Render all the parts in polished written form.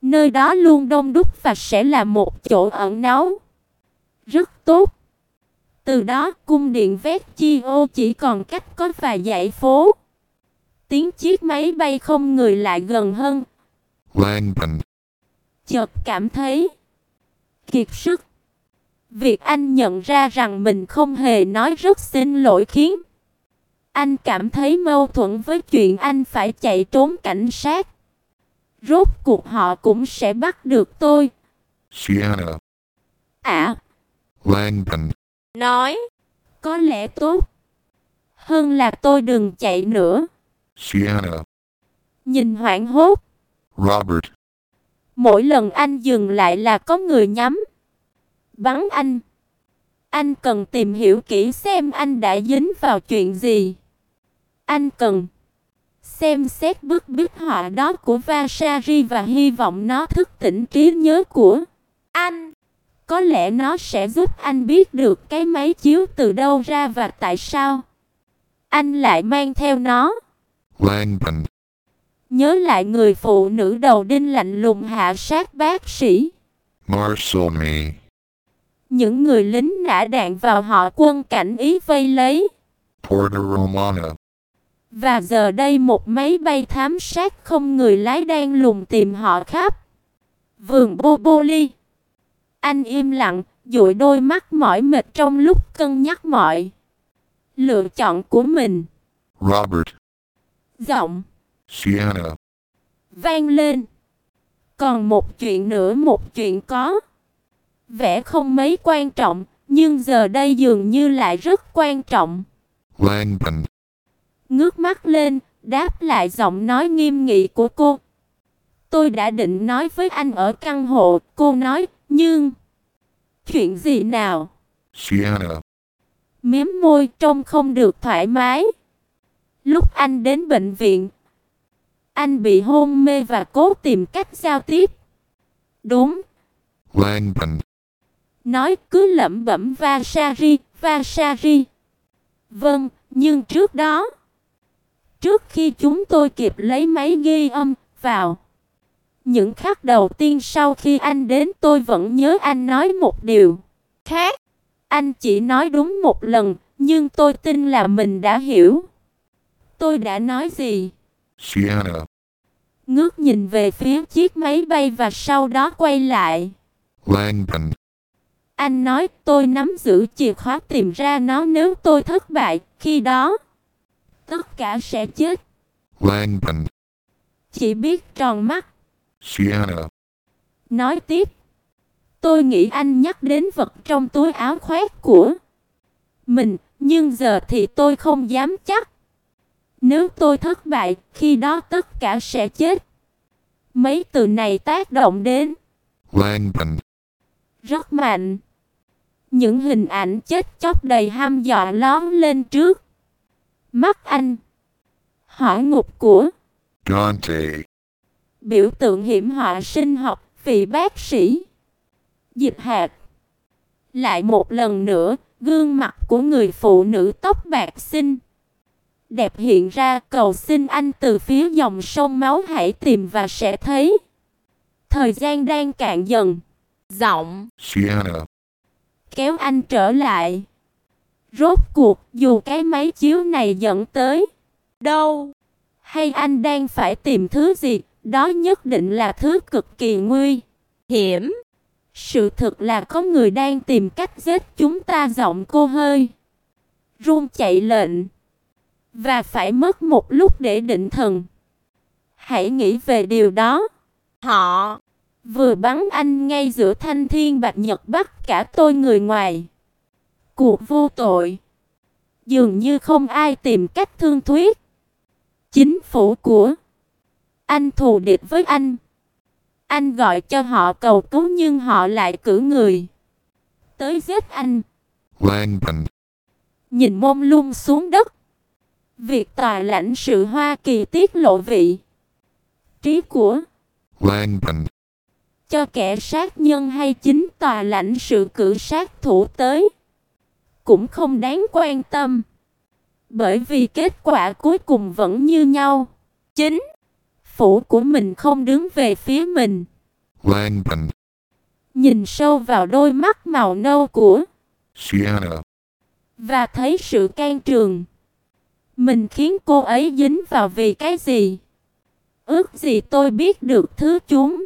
Nơi đó luôn đông đúc và sẽ là một chỗ ẩn náu rất tốt. Từ đó, cung điện Vecchio chỉ còn cách có vài dãy phố. Tiếng chiếc máy bay không người lại gần hơn. Langdon. Chợt cảm thấy kiệt sức. Việc anh nhận ra rằng mình không hề nói rất xin lỗi khiến anh cảm thấy mâu thuẫn với chuyện anh phải chạy trốn cảnh sát. Rốt cuộc họ cũng sẽ bắt được tôi. Sienna. Langdon. Nói, có lẽ tốt hơn là tôi đừng chạy nữa. Sienna. Nhìn hoảng hốt. Robert. Mỗi lần anh dừng lại là có người nhắm bắn anh. Anh cần tìm hiểu kỹ xem anh đã dính vào chuyện gì. Anh cần xem xét bức bích họa đó của Vasari và hy vọng nó thức tỉnh trí nhớ của anh. Có lẽ nó sẽ giúp anh biết được cái máy chiếu từ đâu ra và tại sao anh lại mang theo nó. Langdon. Nhớ lại người phụ nữ đầu đinh lạnh lùng hạ sát bác sĩ. Marcelme. Những người lính nã đạn vào họ quân cảnh Ý vây lấy. Porta Romana. Và giờ đây một máy bay thám sát không người lái đang lùng tìm họ khắp vườn Boboli. Anh im lặng, dụi đôi mắt mỏi mệt trong lúc cân nhắc mọi lựa chọn của mình. Robert. Giọng Sienna. vang lên. Còn một chuyện nữa, một chuyện có vẻ không mấy quan trọng, nhưng giờ đây dường như lại rất quan trọng. Langdon. Ngước mắt lên, đáp lại giọng nói nghiêm nghị của cô. Tôi đã định nói với anh ở căn hộ, cô nói, nhưng chuyện gì nào? Sienna. Miếm môi trông không được thoải mái. Lúc anh đến bệnh viện, anh bị hôn mê và cố tìm cách giao tiếp. Đúng. Langdon. Nói cứ lẩm bẩm Vasari, Vasari. Vâng, nhưng trước đó, trước khi chúng tôi kịp lấy máy ghi âm vào những khắc đầu tiên sau khi anh đến, tôi vẫn nhớ anh nói một điều khác. Anh chỉ nói đúng một lần, nhưng tôi tin là mình đã hiểu. Tôi đã nói gì? Sienna. Ngước nhìn về phía chiếc máy bay và sau đó quay lại. Langdon. Anh nói tôi nắm giữ chìa khóa tìm ra nó, nếu tôi thất bại, khi đó tất cả sẽ chết. Langdon. Chỉ biết tròn mắt. Sienna. Nói tiếp. Tôi nghĩ anh nhắc đến vật trong túi áo khoác của mình, nhưng giờ thì tôi không dám chắc. Nếu tôi thất bại, khi đó tất cả sẽ chết. Mấy từ này tác động đến Langdon. rất mạnh. Những hình ảnh chết chóc đầy hăm dọa lóe lên trước mắt anh. Hỏa ngục của Dante. biểu tượng hiểm họa sinh học, vị bác sĩ Dịch Hạt. Lại một lần nữa, gương mặt của người phụ nữ tóc bạc xinh đẹp hiện ra. Cầu xin anh từ phía dòng sông máu hãy tìm và sẽ thấy. Thời gian đang cạn dần. Giọng Sienna. kéo anh trở lại. Rốt cuộc, dù cái máy chiếu này dẫn tới đâu, hay anh đang phải tìm thứ gì, đó nhất định là thứ cực kỳ nguy hiểm. Sự thật là có người đang tìm cách giết chúng ta. Giọng cô hơi run chạy lệnh. Và phải mất một lúc để định thần. Hãy nghĩ về điều đó. Họ vừa bắn anh ngay giữa thanh thiên bạch nhật, bắt cả tôi người ngoài cuộc vô tội. Dường như không ai tìm cách thương thuyết. Chính phủ của anh thù địch với anh. Anh gọi cho họ cầu cứu nhưng họ lại cử người tới giết anh. Langdon. Nhìn mông lung xuống đất. Việc tòa lãnh sự Hoa Kỳ tiết lộ vị trí của Langdon. cho kẻ sát nhân hay chính tòa lãnh sự cử sát thủ tới cũng không đáng quan tâm. Bởi vì kết quả cuối cùng vẫn như nhau. Chính phủ của mình không đứng về phía mình. Langban, nhìn sâu vào đôi mắt màu nâu của Sienna, và thấy sự can trường. Mình khiến cô ấy dính vào vì cái gì? Ước gì tôi biết được thứ chúng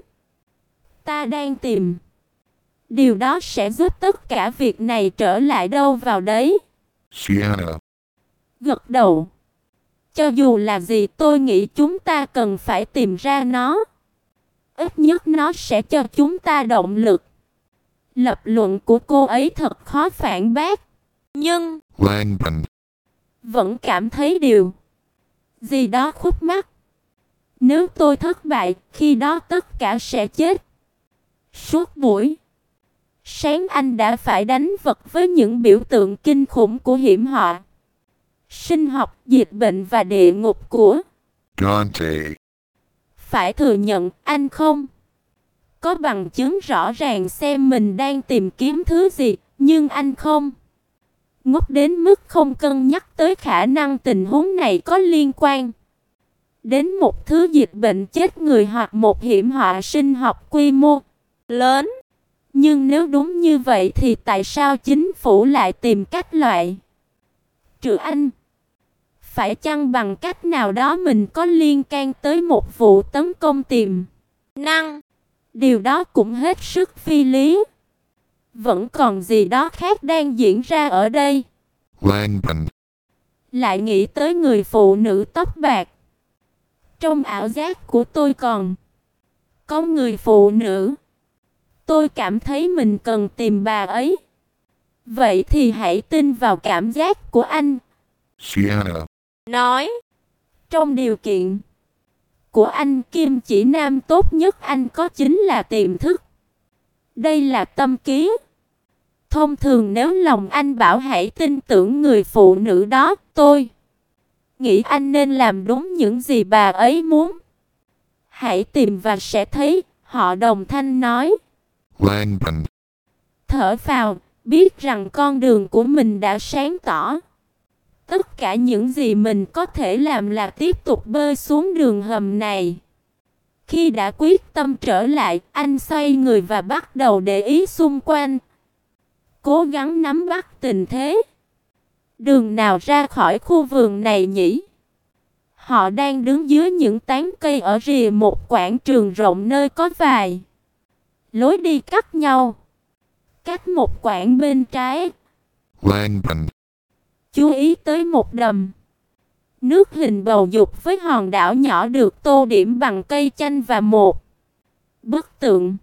ta đang tìm. Điều đó sẽ giúp tất cả việc này trở lại đâu vào đấy. Sienna, Gật đầu. Cho dù là gì tôi nghĩ chúng ta cần phải tìm ra nó. Ít nhất nó sẽ cho chúng ta động lực. Lập luận của cô ấy thật khó phản bác. Nhưng Langban, vẫn cảm thấy điều gì đó khúc mắc. Nếu tôi thất bại, khi đó tất cả sẽ chết. Suốt buổi sáng anh đã phải đánh vật với những biểu tượng kinh khủng của hiểm họa, sinh học, dịch bệnh và địa ngục của Dante, phải thừa nhận anh không có bằng chứng rõ ràng xem mình đang tìm kiếm thứ gì, nhưng anh không ngốc đến mức không cân nhắc tới khả năng tình huống này có liên quan đến một thứ dịch bệnh chết người hoặc một hiểm họa sinh học quy mô lớn. Nhưng nếu đúng như vậy thì tại sao chính phủ lại tìm cách loại trừ anh? Phải chăng bằng cách nào đó mình có liên can tới một vụ tấn công tiềm năng? Điều đó cũng hết sức phi lý. Vẫn còn gì đó khác đang diễn ra ở đây. Langban, Lại nghĩ tới người phụ nữ tóc bạc. Trong ảo giác của tôi còn có người phụ nữ. Tôi cảm thấy mình cần tìm bà ấy. Vậy thì hãy tin vào cảm giác của anh. Sienna, Nói, trong điều kiện của anh, kim chỉ nam tốt nhất anh có chính là tiềm thức. Đây là tâm ký. Thông thường nếu lòng anh bảo hãy tin tưởng người phụ nữ đó, tôi nghĩ anh nên làm đúng những gì bà ấy muốn. Hãy tìm và sẽ thấy, họ đồng thanh nói. Langban, Thở phào, biết rằng con đường của mình đã sáng tỏ. Tất cả những gì mình có thể làm là tiếp tục bơi xuống đường hầm này. Khi đã quyết tâm trở lại, anh xoay người và bắt đầu để ý xung quanh. Cố gắng nắm bắt tình thế. Đường nào ra khỏi khu vườn này nhỉ? Họ đang đứng dưới những tán cây ở rìa một quảng trường rộng nơi có vài lối đi cắt nhau. Cách một quãng bên trái, Langban, chú ý tới một đầm nước hình bầu dục với hòn đảo nhỏ được tô điểm bằng cây chanh và một bức tượng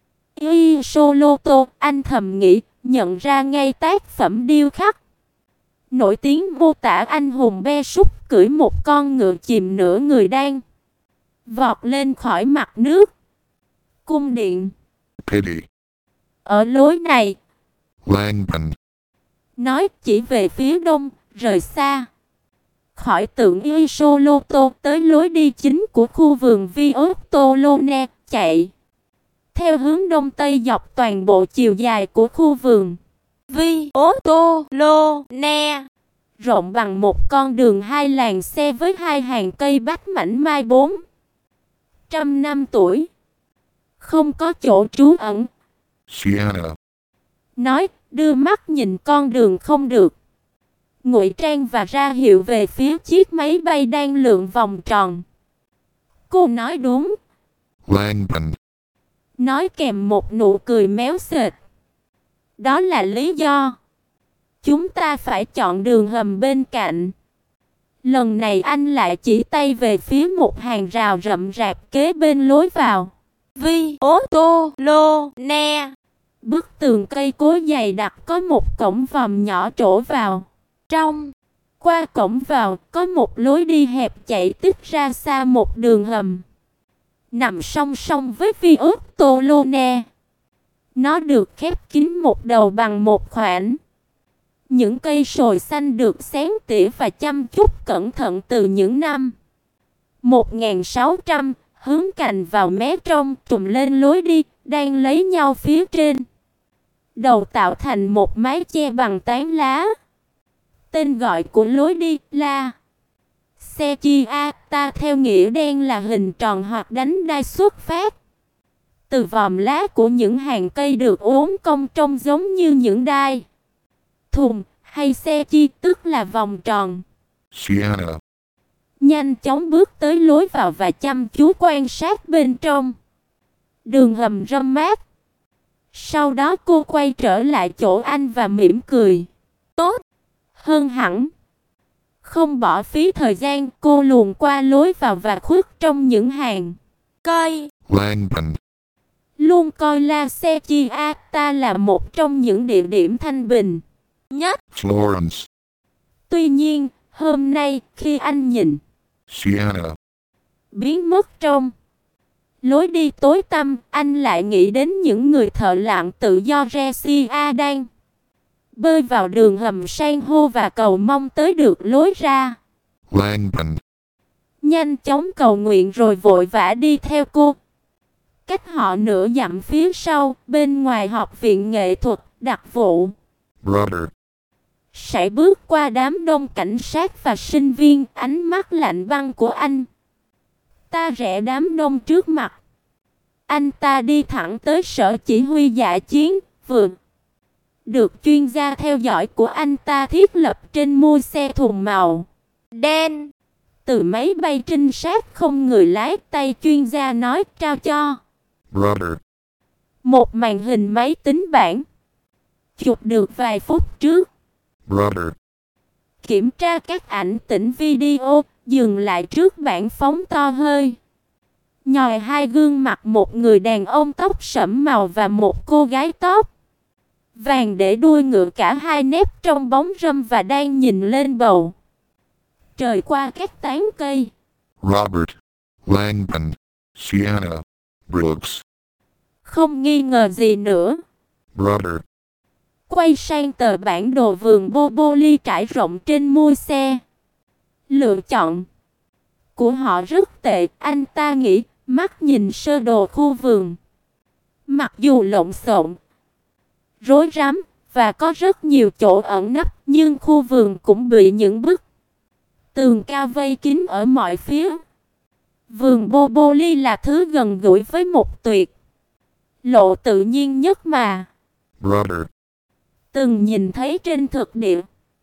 Isoloto. Anh thầm nghĩ, nhận ra ngay tác phẩm điêu khắc nổi tiếng mô tả anh hùng be súc cưỡi một con ngựa chìm nửa người đang vọt lên khỏi mặt nước. Cung điện Pity, ở lối này, Langban, nói chỉ về phía đông, rời xa khỏi tượng Isoloto tới lối đi chính của khu vườn Viostolone, chạy theo hướng đông tây dọc toàn bộ chiều dài của khu vườn Viostolone, rộng bằng một con đường hai làn xe với hai hàng cây bách mảnh mai 400 năm tuổi, không có chỗ trú ẩn. Sienna, Nói, đưa mắt nhìn con đường không được ngụy trang và ra hiệu về phía chiếc máy bay đang lượn vòng tròn. Cô nói đúng. Langban, Nói kèm một nụ cười méo sệt. Đó là lý do chúng ta phải chọn đường hầm bên cạnh. Lần này anh lại chỉ tay về phía một hàng rào rậm rạp kế bên lối vào Viostolone. Bức tường cây cối dày đặc có một cổng vòm nhỏ trổ vào trong. Qua cổng vào có một lối đi hẹp chạy tích ra xa một đường hầm nằm song song với Viostolone. Nó được khép kín một đầu bằng một khoảnh. Những cây sồi xanh được xén tỉa và chăm chút cẩn thận từ những năm 1600, hướng cành vào mé trong trùm lên lối đi, đang lấy nhau phía trên. Đầu tạo thành một mái che bằng tán lá. Tên gọi của lối đi là Secchiata, theo nghĩa đen là hình tròn hoặc đánh đai xuất phát từ vòm lá của những hàng cây được uốn cong trông giống như những đai thùng hay xe chi, tức là vòng tròn. Sienna, Nhanh chóng bước tới lối vào và chăm chú quan sát bên trong. Đường hầm râm mát. Sau đó cô quay trở lại chỗ anh và mỉm cười. Tốt hơn hẳn. Không bỏ phí thời gian, cô luồn qua lối vào và khuất trong những hàng cây. Langdon, Luôn coi La Secchiata là một trong những địa điểm thanh bình nhất. Florence, Tuy nhiên, hôm nay khi anh nhìn Sienna, biến mất trong lối đi tối tăm, anh lại nghĩ đến những người thợ lặn tự do Resia đang bơi vào đường hầm san hô và cầu mong tới được lối ra. Langdon, Nhanh chóng cầu nguyện rồi vội vã đi theo cô. Cách họ nửa dặm phía sau, bên ngoài học viện nghệ thuật, đặc vụ Brother, sải bước qua đám đông cảnh sát và sinh viên, ánh mắt lạnh băng của anh ta rẽ đám đông trước mặt. Anh ta đi thẳng tới sở chỉ huy dã chiến, vừa được chuyên gia theo dõi của anh ta thiết lập trên mui xe thùng màu đen. Từ máy bay trinh sát không người lái, tay chuyên gia nói trao cho Brother, một màn hình máy tính bảng chụp được vài phút trước. Brother, Kiểm tra các ảnh tĩnh video, dừng lại trước bảng phóng to hơi. Nhòi hai gương mặt, một người đàn ông tóc sẫm màu và một cô gái tóc vàng để đuôi ngựa, cả hai nép trong bóng râm và đang nhìn lên bầu trời qua các tán cây. Robert, Langdon, Sienna, Brooks, Không nghi ngờ gì nữa. Brother, Quay sang tờ bản đồ vườn Boboli trải rộng trên mui xe. Lựa chọn của họ rất tệ, anh ta nghĩ, mắt nhìn sơ đồ khu vườn. Mặc dù lộn xộn, rối rắm và có rất nhiều chỗ ẩn nấp, nhưng khu vườn cũng bị những bức tường cao vây kín ở mọi phía. Vườn Boboli là thứ gần gũi với một tuyệt lộ tự nhiên nhất mà Brother, từng nhìn thấy trên thực địa.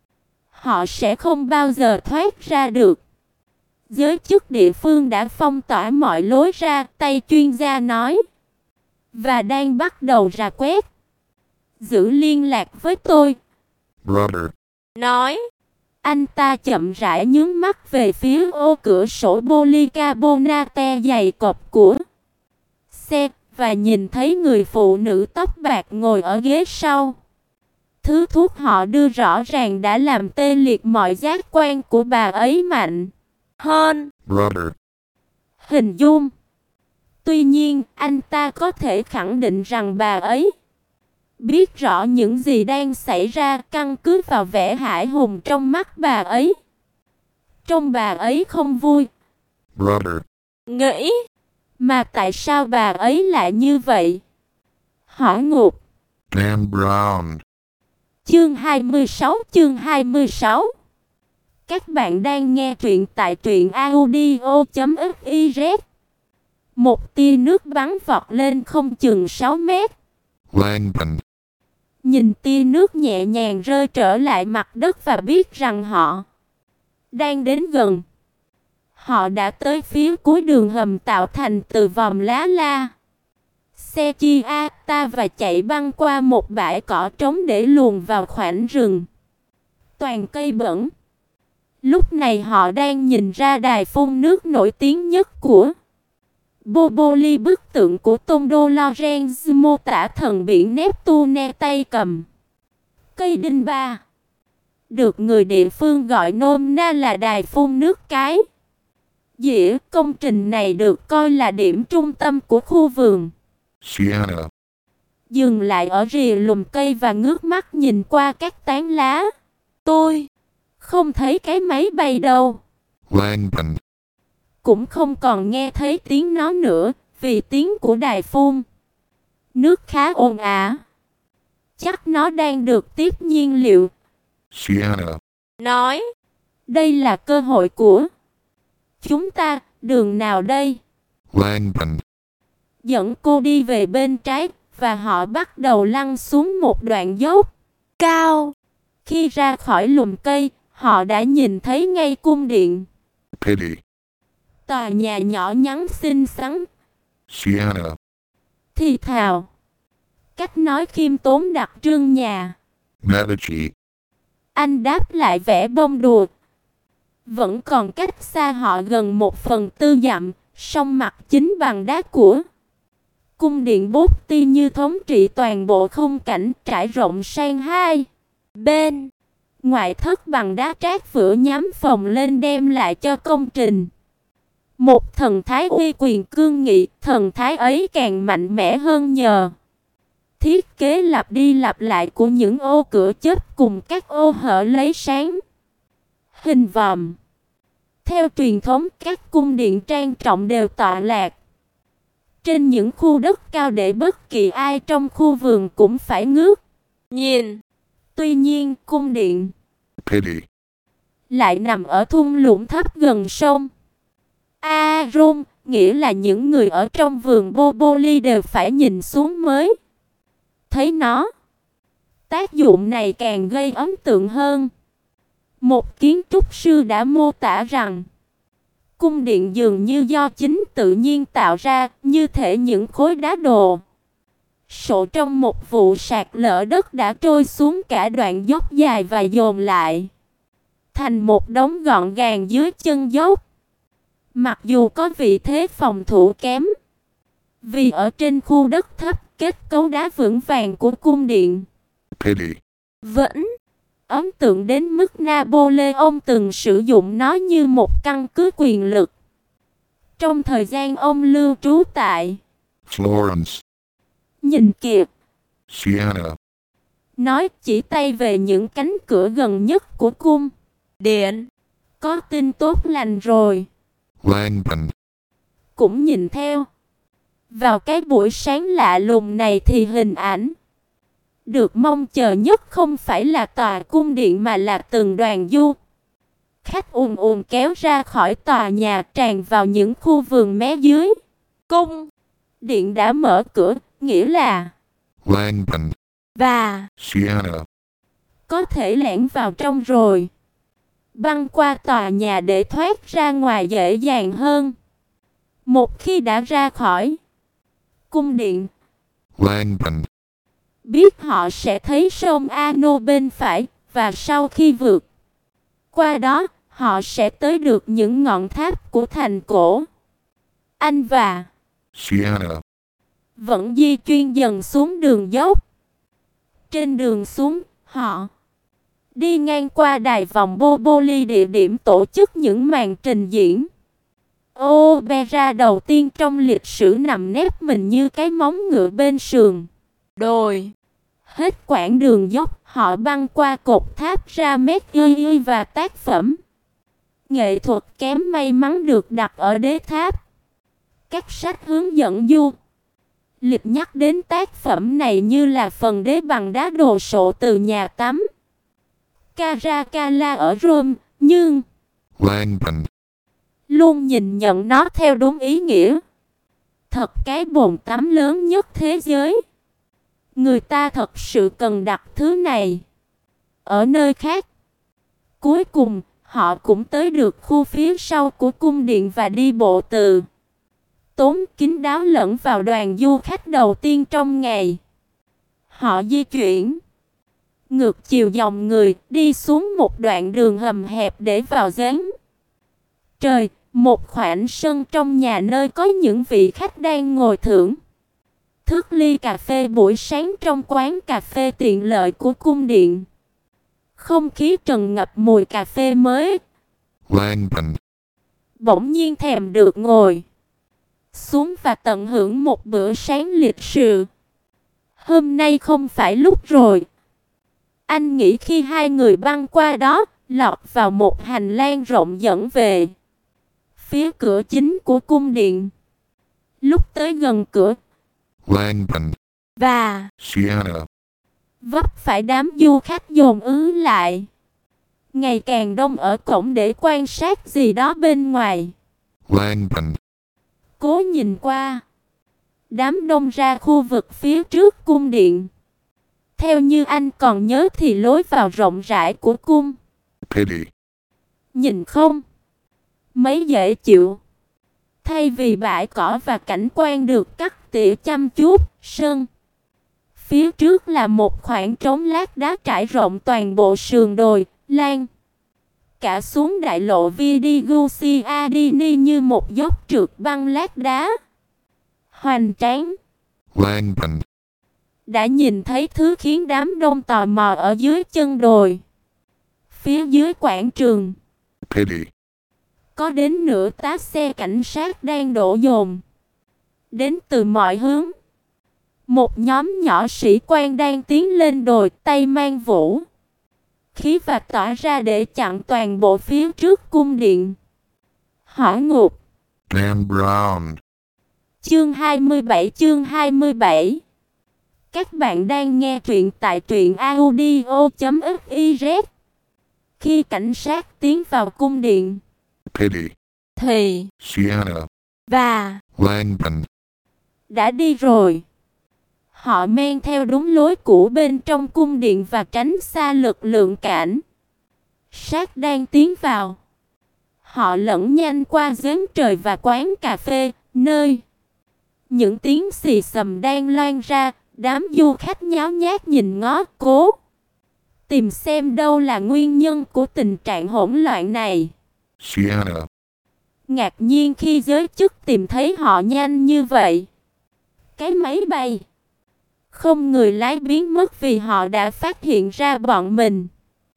Họ sẽ không bao giờ thoát ra được. Giới chức địa phương đã phong tỏa mọi lối ra, tay chuyên gia nói, và đang bắt đầu rà quét. Giữ liên lạc với tôi. Brother, Nói. Anh ta chậm rãi nhướng mắt về phía ô cửa sổ polycarbonate dày cộp của xe và nhìn thấy người phụ nữ tóc bạc ngồi ở ghế sau. Thứ thuốc họ đưa rõ ràng đã làm tê liệt mọi giác quan của bà ấy mạnh hơn. Brother, Hình dung. Tuy nhiên, anh ta có thể khẳng định rằng bà ấy biết rõ những gì đang xảy ra, căn cứ vào vẻ hãi hùng trong mắt bà ấy. Trông bà ấy không vui. Brother, Nghĩ, mà tại sao bà ấy lại như vậy? Hỏi ngược. Dan Brown, Chương 26. Các bạn đang nghe truyện tại truyệnaudio.fiz. Một tia nước bắn vọt lên không chừng 6 mét. Langdon, Nhìn tia nước nhẹ nhàng rơi trở lại mặt đất và biết rằng họ đang đến gần. Họ đã tới phía cuối đường hầm tạo thành từ vòm lá La Secchiata và chạy băng qua một bãi cỏ trống để luồn vào khoảnh rừng toàn cây bẩn. Lúc này họ đang nhìn ra đài phun nước nổi tiếng nhất của Boboli, bức tượng của Tondo Lorenz mô tả thần biển Neptune tay cầm cây đinh ba, được người địa phương gọi nôm na là đài phun nước cái dĩa. Công trình này được coi là điểm trung tâm của khu vườn. Sienna, Dừng lại ở rìa lùm cây và ngước mắt nhìn qua các tán lá. Tôi không thấy cái máy bay đâu. Langdon, Cũng không còn nghe thấy tiếng nó nữa, vì tiếng của đài phun nước khá ồn ào. Chắc nó đang được tiếp nhiên liệu. Sienna, Nói, đây là cơ hội của chúng ta, đường nào đây? Langdon, dẫn cô đi về bên trái, và họ bắt đầu lăn xuống một đoạn dốc cao. Khi ra khỏi lùm cây, họ đã nhìn thấy ngay cung điện. Pity. Tòa nhà nhỏ nhắn xinh xắn. Sienna. Thì thào. Cách nói khiêm tốn đặc trưng nhà. Medici. Anh đáp lại vẻ bông đùa. Vẫn còn cách xa họ gần 1/4 dặm, song mặt chính bằng đá của cung điện Botti như thống trị toàn bộ khung cảnh, trải rộng sang hai bên. Ngoại thất bằng đá trát vữa nhắm phồng lên đem lại cho công trình một thần thái uy quyền cương nghị. Thần thái ấy càng mạnh mẽ hơn nhờ thiết kế lặp đi lặp lại của những ô cửa chớp cùng các ô hở lấy sáng hình vòm. Theo truyền thống, các cung điện trang trọng đều tọa lạc trên những khu đất cao để bất kỳ ai trong khu vườn cũng phải ngước nhìn. Tuy nhiên, cung điện Pity. lại nằm ở thung lũng thấp gần sông Arum, nghĩa là những người ở trong vườn Boboli đều phải nhìn xuống mới thấy nó. Tác dụng này càng gây ấn tượng hơn. Một kiến trúc sư đã mô tả rằng cung điện dường như do chính tự nhiên tạo ra, như thể những khối đá đồ sộ trong một vụ sạt lở đất đã trôi xuống cả đoạn dốc dài và dồn lại thành một đống gọn gàng dưới chân dốc. Mặc dù có vị thế phòng thủ kém, vì ở trên khu đất thấp, kết cấu đá vững vàng của cung điện Pity. vẫn ấn tượng đến mức Napoleon từng sử dụng nó như một căn cứ quyền lực trong thời gian ông lưu trú tại Florence. Nhìn kìa, Sienna. nói chỉ tay về những cánh cửa gần nhất của cung điện. Có tin tốt lành rồi. Langdon. Cũng nhìn theo. Vào cái buổi sáng lạ lùng này thì hình ảnh được mong chờ nhất không phải là tòa cung điện mà là từng đoàn du khách ùn ùn kéo ra khỏi tòa nhà, tràn vào những khu vườn mé dưới. Cung điện đã mở cửa, nghĩa là Langdon. và Sienna. có thể lẻn vào trong rồi băng qua tòa nhà để thoát ra ngoài dễ dàng hơn. Một khi đã ra khỏi cung điện, Langdon. biết họ sẽ thấy sông Ano bên phải, và sau khi vượt qua đó, họ sẽ tới được những ngọn tháp của thành cổ. Anh và Sienna. vẫn di chuyển dần xuống đường dốc. Trên đường xuống, họ đi ngang qua đài vòng Boboli, địa điểm tổ chức những màn trình diễn opera đầu tiên trong lịch sử, nằm nép mình như cái móng ngựa bên sườn đồi. Hết quãng đường dốc, họ băng qua cột tháp ra Metgui và tác phẩm nghệ thuật kém may mắn được đặt ở đế tháp. Các sách hướng dẫn du lịch nhắc đến tác phẩm này như là phần đế bằng đá đồ sộ từ nhà tắm Caracalla ở Rome, nhưng Langdon. luôn nhìn nhận nó theo đúng ý nghĩa. Thật cái bồn tắm lớn nhất thế giới. Người ta thật sự cần đặt thứ này ở nơi khác. Cuối cùng, họ cũng tới được khu phía sau của cung điện và đi bộ từ tốn kín đáo lẫn vào đoàn du khách đầu tiên trong ngày. Họ di chuyển ngược chiều dòng người, đi xuống một đoạn đường hầm hẹp để vào giếng trời, một khoảng sân trong nhà nơi có những vị khách đang ngồi thưởng thức ly cà phê buổi sáng trong quán cà phê tiện lợi của cung điện. Không khí tràn ngập mùi cà phê mới. Langdon. Bỗng nhiên thèm được ngồi xuống và tận hưởng một bữa sáng lịch sự. Hôm nay không phải lúc rồi. Anh nghĩ khi hai người băng qua đó, lọt vào một hành lang rộng dẫn về phía cửa chính của cung điện. Lúc tới gần cửa, Langdon. và Sienna. vấp phải đám du khách dồn ứ lại, ngày càng đông ở cổng để quan sát gì đó bên ngoài. Langdon. Cố nhìn qua, đám đông ra khu vực phía trước cung điện. Theo như anh còn nhớ thì lối vào rộng rãi của cung. Pity. Nhìn không mấy dễ chịu. Thay vì bãi cỏ và cảnh quan được cắt tỉa chăm chút, sân phía trước là một khoảng trống lát đá trải rộng toàn bộ sườn đồi, lan cả xuống đại lộ Vidigusiadini như một dốc trượt băng lát đá hoành tráng. Langban. Đã nhìn thấy thứ khiến đám đông tò mò ở dưới chân đồi. Phía dưới quảng trường, Pity. có đến nửa tá xe cảnh sát đang đổ dồn đến từ mọi hướng. Một nhóm nhỏ sĩ quan đang tiến lên đồi, tay mang vũ khí và tỏa ra để chặn toàn bộ phía trước cung điện. Hỏa ngục. Dan Brown. Chương 27. Các bạn đang nghe truyện tại truyệnaudio.fiz. Khi cảnh sát tiến vào cung điện Pity. thì Sienna. và Langban. đã đi rồi. Họ men theo đúng lối cũ bên trong cung điện và tránh xa lực lượng cảnh sát đang tiến vào. Họ lẫn nhanh qua giếng trời và quán cà phê, nơi những tiếng xì xầm đang loan ra. Đám du khách nháo nhác nhìn ngó, cố tìm xem đâu là nguyên nhân của tình trạng hỗn loạn này. Sienna. Ngạc nhiên khi giới chức tìm thấy họ nhanh như vậy. Cái máy bay không người lái biến mất vì họ đã phát hiện ra bọn mình.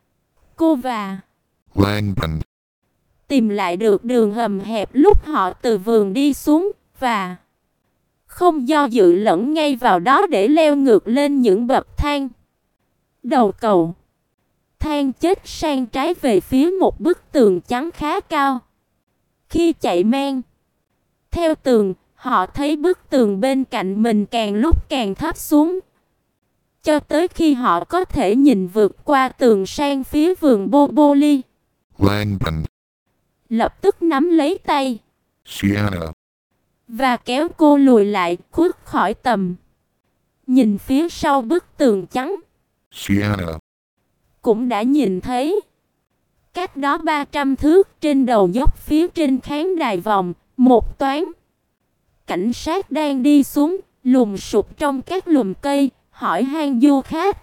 Cô và Langban. tìm lại được đường hầm hẹp lúc họ từ vườn đi xuống và không do dự lẫn ngay vào đó để leo ngược lên những bậc thang. Đầu cầu thang chết sang trái về phía một bức tường trắng khá cao. Khi chạy men theo tường, họ thấy bức tường bên cạnh mình càng lúc càng thấp xuống, cho tới khi họ có thể nhìn vượt qua tường sang phía vườn Boboli. Langban. Lập tức nắm lấy tay Sienna. và kéo cô lùi lại, khuất khỏi tầm nhìn phía sau bức tường trắng. Sienna. Cũng đã nhìn thấy cách đó 300 thước trên đầu dốc phía trên khán đài vòng, một toán cảnh sát đang đi xuống, lùm sụp trong các lùm cây, hỏi han du khách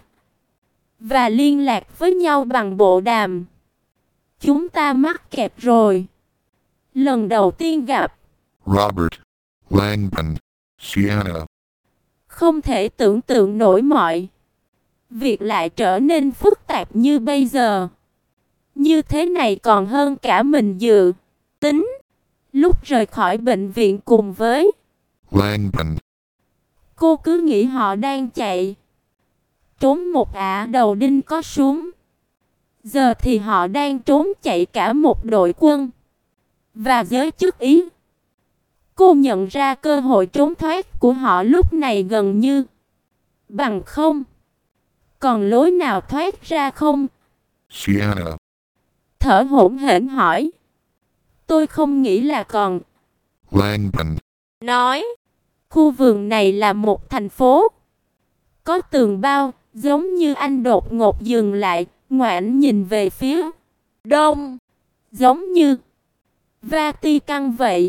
và liên lạc với nhau bằng bộ đàm. Chúng ta mắc kẹt rồi. Lần đầu tiên gặp. Robert. Langban. Sienna. Không thể tưởng tượng nổi mọi việc lại trở nên phức tạp như bây giờ. Như thế này còn hơn cả mình dự tính lúc rời khỏi bệnh viện cùng với Langban. cô cứ nghĩ họ đang chạy trốn một ả đầu đinh có súng. Giờ thì họ đang trốn chạy cả một đội quân và giới chức Ý. Cô nhận ra cơ hội trốn thoát của họ lúc này gần như bằng không. Còn lối nào thoát ra không? Sienna. Thở hổn hển hỏi. Tôi không nghĩ là còn. Langban. Nói. Khu vườn này là một thành phố. Có tường bao, giống như anh đột ngột dừng lại, ngoảnh nhìn về phía đông. Giống như Vatican vậy.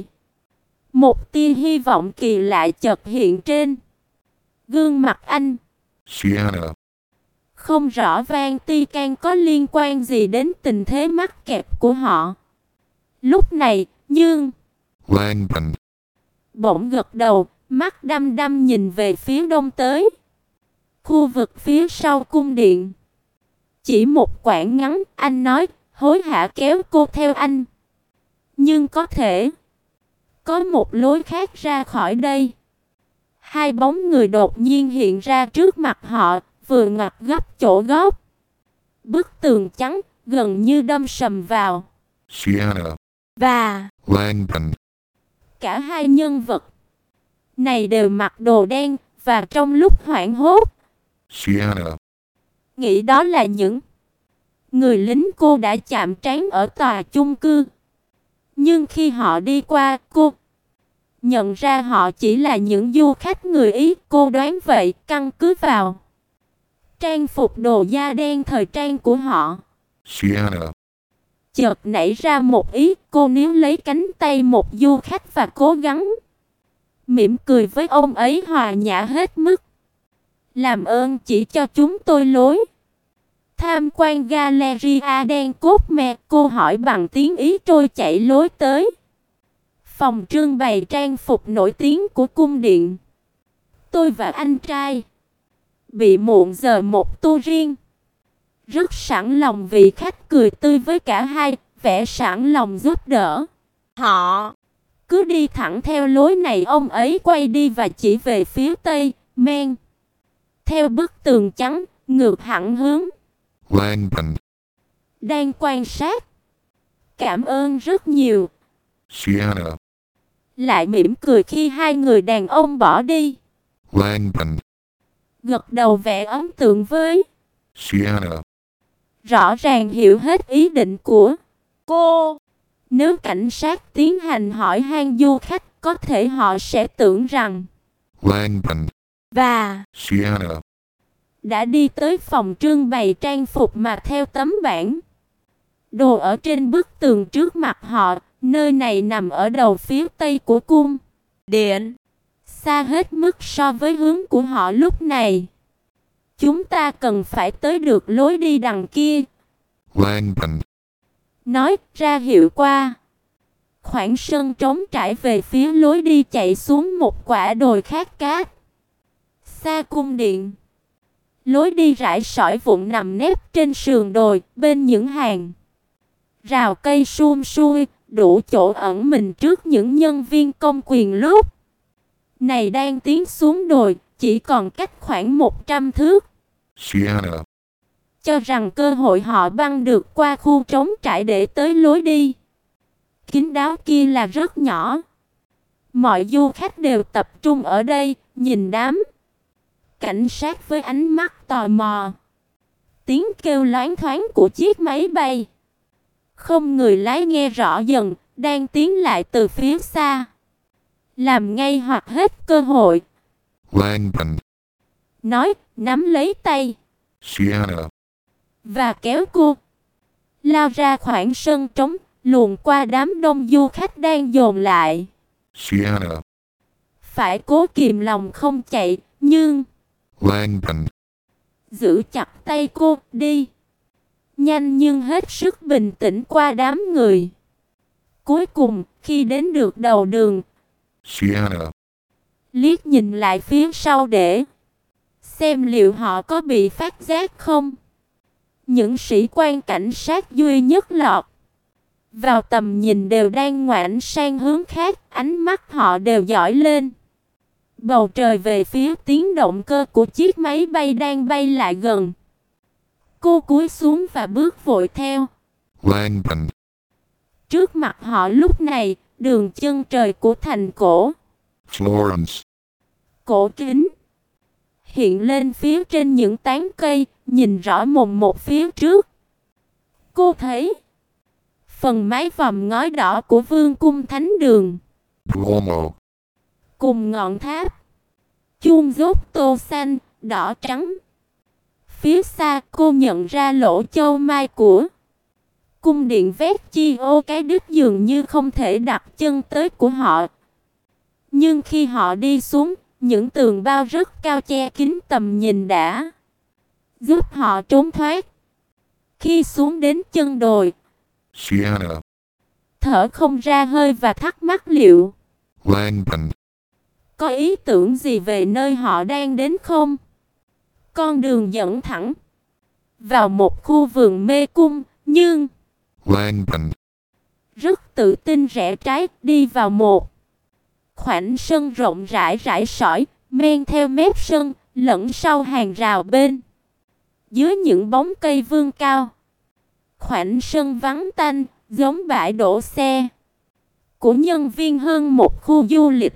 Một tia hy vọng kỳ lạ chợt hiện trên gương mặt anh. Sienna. Không rõ Vatican có liên quan gì đến tình thế mắc kẹt của họ lúc này, nhưng Langban. bỗng gật đầu, mắt đăm đăm nhìn về phía đông tới. Khu vực phía sau cung điện. Chỉ một quãng ngắn, anh nói, hối hả kéo cô theo anh. Nhưng có thể có một lối khác ra khỏi đây. Hai bóng người đột nhiên hiện ra trước mặt họ, vừa ngoặt gấp chỗ góc bức tường trắng, gần như đâm sầm vào. Sienna. Và Langban. cả hai nhân vật này đều mặc đồ đen, và trong lúc hoảng hốt, Sienna. nghĩ đó là những người lính cô đã chạm trán ở tòa chung cư. Nhưng khi họ đi qua cô, nhận ra họ chỉ là những du khách người Ý. Cô đoán vậy, căn cứ vào trang phục đồ da đen thời trang của họ, Sienna, chợt nảy ra một ý. Cô níu lấy cánh tay một du khách và cố gắng mỉm cười với ông ấy hòa nhã hết mức. Làm ơn chỉ cho chúng tôi lối tham quan Galleria đen cốt me. Cô hỏi bằng tiếng Ý trôi chảy lối tới phòng trưng bày trang phục nổi tiếng của cung điện. Tôi và anh trai bị muộn giờ một tour riêng. Rất sẵn lòng vị khách cười tươi với cả hai, vẻ sẵn lòng giúp đỡ. Họ cứ đi thẳng theo lối này. Ông ấy quay đi và chỉ về phía tây, men theo bức tường trắng, ngược hẳn hướng. Langdon, Đang quan sát. Cảm ơn rất nhiều. Sienna, Lại mỉm cười khi hai người đàn ông bỏ đi. Langdon, Gật đầu vẻ ấn tượng với Sienna, rõ ràng hiểu hết ý định của cô. Nếu cảnh sát tiến hành hỏi han du khách, có thể họ sẽ tưởng rằng Langdon, và Sienna, đã đi tới phòng trưng bày trang phục mà theo tấm bảng đồ ở trên bức tường trước mặt họ. Nơi này nằm ở đầu phía tây của cung điện, xa hết mức so với hướng của họ lúc này. Chúng ta cần phải tới được lối đi đằng kia, Langdon, nói ra hiệu qua khoảng sân trống trải về phía lối đi chạy xuống một quả đồi khát cát. Xa cung điện, lối đi rải sỏi vụn nằm nép trên sườn đồi, bên những hàng rào cây sum xuôi, đủ chỗ ẩn mình trước những nhân viên công quyền lúc này đang tiến xuống đồi, chỉ còn cách khoảng 100 thước. Sienna, Cho rằng cơ hội họ băng được qua khu trống trải để tới lối đi kín đáo kia là rất nhỏ. Mọi du khách đều tập trung ở đây, nhìn đám cảnh sát với ánh mắt tò mò. Tiếng kêu loáng thoáng của chiếc máy bay không người lái nghe rõ dần, đang tiến lại từ phía xa, làm ngay hoặc hết cơ hội. Langdon, Nói, nắm lấy tay Sienna, và kéo cô lao ra khoảng sân trống, luồn qua đám đông du khách đang dồn lại. Sienna, Phải cố kìm lòng không chạy, nhưng Langdon, giữ chặt tay cô, đi nhanh nhưng hết sức bình tĩnh qua đám người. Cuối cùng, khi đến được đầu đường, Sienna, liếc nhìn lại phía sau để xem liệu họ có bị phát giác không. Những sĩ quan cảnh sát duy nhất lọt vào tầm nhìn đều đang ngoảnh sang hướng khác, ánh mắt họ đều dõi lên bầu trời về phía tiếng động cơ của chiếc máy bay đang bay lại gần. Cô cúi xuống và bước vội theo. Langdon, Trước mặt họ lúc này, đường chân trời của thành cổ Florence, cổ kính hiện lên phía trên những tán cây, nhìn rõ mồn một phía trước. Cô thấy phần mái vòm ngói đỏ của vương cung thánh đường Duomo, cùng ngọn tháp chuông dốt tô xanh, đỏ trắng. Phía xa cô nhận ra lỗ châu mai của cung điện Vecchio, cái đích dường như không thể đặt chân tới của họ. Nhưng khi họ đi xuống, những tường bao rất cao che kín tầm nhìn đã giúp họ trốn thoát. Khi xuống đến chân đồi, Sienna, thở không ra hơi và thắc mắc liệu Langdon, có ý tưởng gì về nơi họ đang đến không. Con đường dẫn thẳng vào một khu vườn mê cung, nhưng Langdon, rất tự tin rẽ trái, đi vào một khoảnh sân rộng rãi rải sỏi, men theo mép sân, lẫn sau hàng rào bên dưới những bóng cây vươn cao. Khoảnh sân vắng tanh, giống bãi đổ xe của nhân viên hơn một khu du lịch.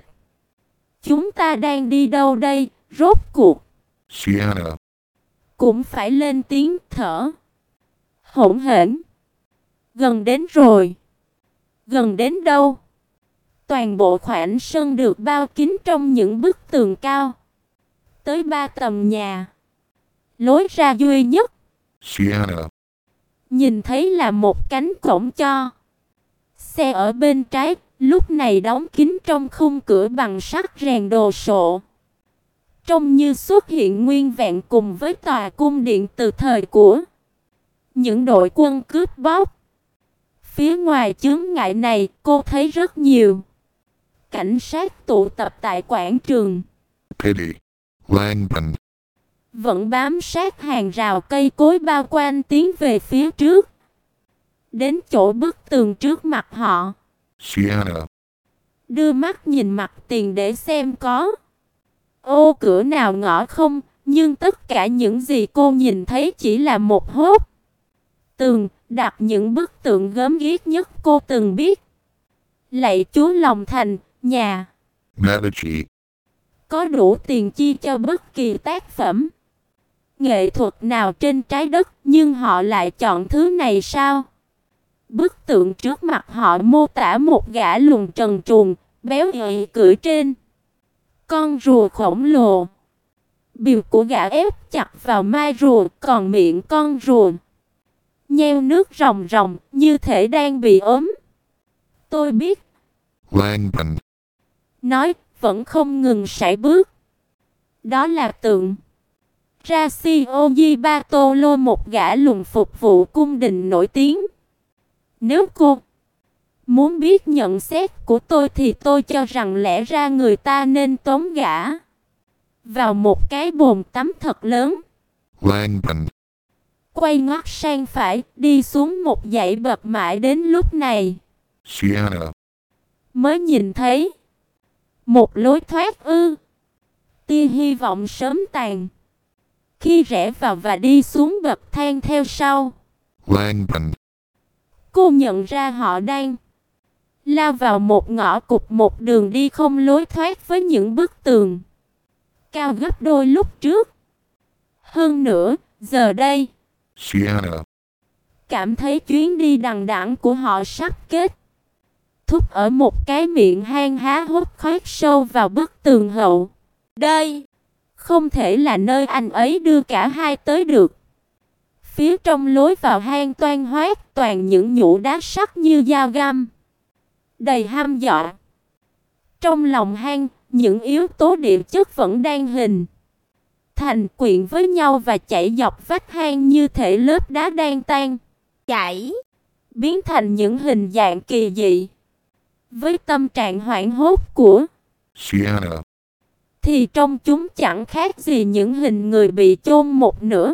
Chúng ta đang đi đâu đây, rốt cuộc? Sienna, Cũng phải lên tiếng, thở hổn hển. Gần đến rồi. Gần đến đâu? Toàn bộ khoảnh sân được bao kín trong những bức tường cao, tới 3 tầng nhà. Lối ra duy nhất, Sienna, nhìn thấy là một cánh cổng cho xe ở bên trái, lúc này đóng kín trong khung cửa bằng sắt rèn đồ sộ. Trông như xuất hiện nguyên vẹn cùng với tòa cung điện từ thời của những đội quân cướp bóc. Phía ngoài chướng ngại này, cô thấy rất nhiều cảnh sát tụ tập tại quảng trường, Pity, Langdon, vẫn bám sát hàng rào cây cối bao quanh tiến về phía trước, đến chỗ bức tường trước mặt họ. Sienna, Đưa mắt nhìn mặt tiền để xem có ô cửa nào ngõ không, nhưng tất cả những gì cô nhìn thấy chỉ là một hốc tường, đặt những bức tượng gớm ghiếc nhất cô từng biết. Lạy Chúa lòng thành, nhà Medici, có đủ tiền chi cho bất kỳ tác phẩm nghệ thuật nào trên trái đất, nhưng họ lại chọn thứ này sao? Bức tượng trước mặt họ mô tả một gã lùn trần truồng, béo ị cưỡi trên con rùa khổng lồ. Biều của gã ép chặt vào mai rùa, còn miệng con rùa nheo nước ròng ròng, như thể đang bị ốm. Tôi biết, Langdon, nói, vẫn không ngừng sải bước. Đó là tượng Racioji Bartolo, một gã lùn phục vụ cung đình nổi tiếng. Nếu cô muốn biết nhận xét của tôi thì tôi cho rằng lẽ ra người ta nên tống gã vào một cái bồn tắm thật lớn. Langdon, Quay ngoắt sang phải, đi xuống một dãy bậc, mãi đến lúc này Sienna, mới nhìn thấy một lối thoát ư. Tia hy vọng sớm tàn khi rẽ vào và đi xuống bậc thang theo sau. Langdon, Cô nhận ra họ đang lao vào một ngõ cụt, một đường đi không lối thoát với những bức tường cao gấp đôi lúc trước. Hơn nữa, giờ đây Sienna, cảm thấy chuyến đi đằng đẵng của họ sắp kết thúc ở một cái miệng hang há hốc khoét sâu vào bức tường hậu. Đây không thể là nơi anh ấy đưa cả hai tới được. Phía trong lối vào hang toan hoác toàn những nhũ đá sắc như dao găm, đầy hăm dọa. Trong lòng hang, những yếu tố địa chất vẫn đang hình thành quyện với nhau và chảy dọc vách hang như thể lớp đá đang tan chảy, biến thành những hình dạng kỳ dị. Với tâm trạng hoảng hốt của Sienna, thì trong chúng chẳng khác gì những hình người bị chôn một nửa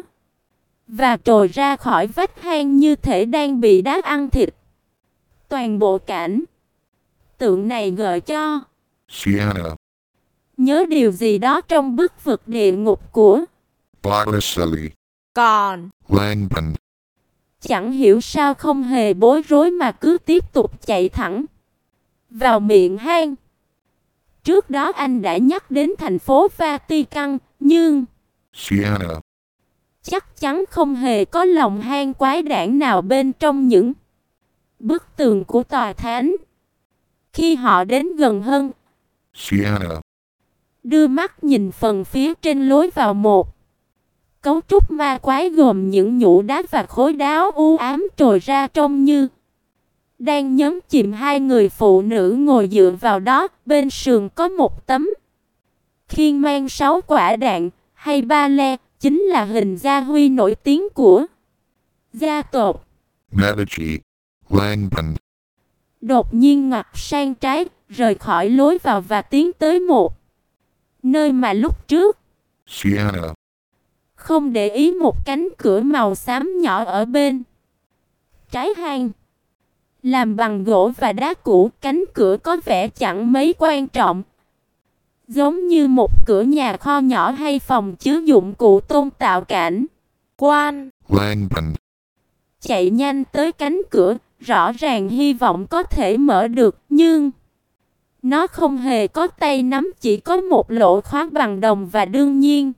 và trồi ra khỏi vách hang như thể đang bị đá ăn thịt. Toàn bộ cảnh tượng này gợi cho Sienna, nhớ điều gì đó trong bức vực địa ngục của Botticelli, còn Langdon, chẳng hiểu sao không hề bối rối mà cứ tiếp tục chạy thẳng vào miệng hang. Trước đó anh đã nhắc đến thành phố Vatican, nhưng Sienna, chắc chắn không hề có lòng hang quái đản nào bên trong những bức tường của tòa thánh. Khi họ đến gần hơn, Sienna, đưa mắt nhìn phần phía trên lối vào, một cấu trúc ma quái gồm những nhũ đá và khối đá u ám trồi ra, trông như đang nhấn chìm hai người phụ nữ ngồi dựa vào đó. Bên sườn có một tấm khiên mang 6 quả đạn hay ba le, chính là hình gia huy nổi tiếng của gia tộc Medici, Langdon, Đột nhiên ngoặt sang trái, rời khỏi lối vào và tiến tới một nơi mà lúc trước Sienna, không để ý, một cánh cửa màu xám nhỏ ở bên trái hang, làm bằng gỗ và đá cũ. Cánh cửa có vẻ chẳng mấy quan trọng, giống như một cửa nhà kho nhỏ hay phòng chứa dụng cụ tôn tạo cảnh quan. Langdon, Chạy nhanh tới cánh cửa, rõ ràng hy vọng có thể mở được, nhưng nó không hề có tay nắm, chỉ có một lỗ khóa bằng đồng và đương nhiên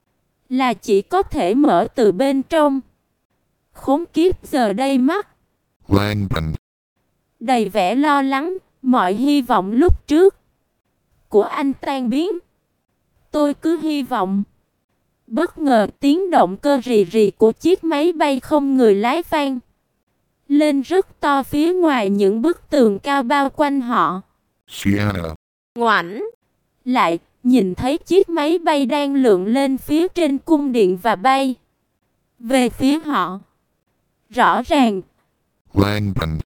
là chỉ có thể mở từ bên trong. Khốn kiếp, giờ đây mắt Langdon, đầy vẻ lo lắng, Mọi hy vọng lúc trước của anh tan biến. Tôi cứ hy vọng. Bất ngờ tiếng động cơ rì rì của chiếc máy bay không người lái vang lên rất to phía ngoài những bức tường cao bao quanh họ. Sienna. Ngoảnh lại, nhìn thấy chiếc máy bay đang lượn lên phía trên cung điện và bay về phía họ. Rõ ràng, Langdon.